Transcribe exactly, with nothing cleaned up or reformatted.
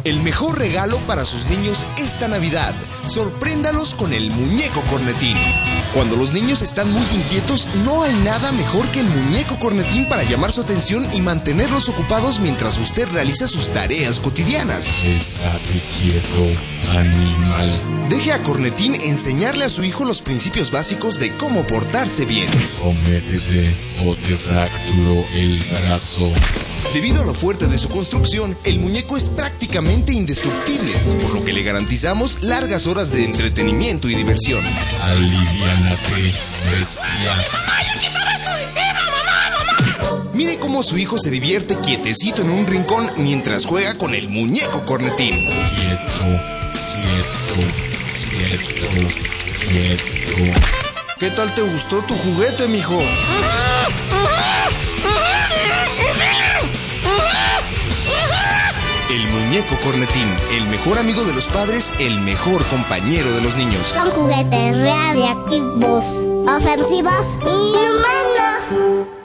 El mejor regalo para sus niños esta Navidad. Sorpréndalos con el muñeco cornetín. Cuando los niños están muy inquietos, no hay nada mejor que el muñeco cornetín para llamar su atención y mantenerlos ocupados mientras usted realiza sus tareas cotidianas. Estate quieto, animal. Deje a Cornetín enseñarle a su hijo los principios básicos de cómo portarse bien. Sométete o te fracturo el brazo. Debido a lo fuerte de su construcción, el muñeco es prácticamente indestructible, por lo que le garantizamos largas horas de entretenimiento y diversión. Aliviánate, bestia. ¡Mamá, ya quítame esto de encima, mamá, mamá! Mire cómo su hijo se divierte quietecito en un rincón mientras juega con el muñeco cornetín. Quieto, quieto, quieto, quieto. ¿Qué tal te gustó tu juguete, mijo? El muñeco cornetín, el mejor amigo de los padres, el mejor compañero de los niños. Son juguetes radiactivos, ofensivos y inhumanos.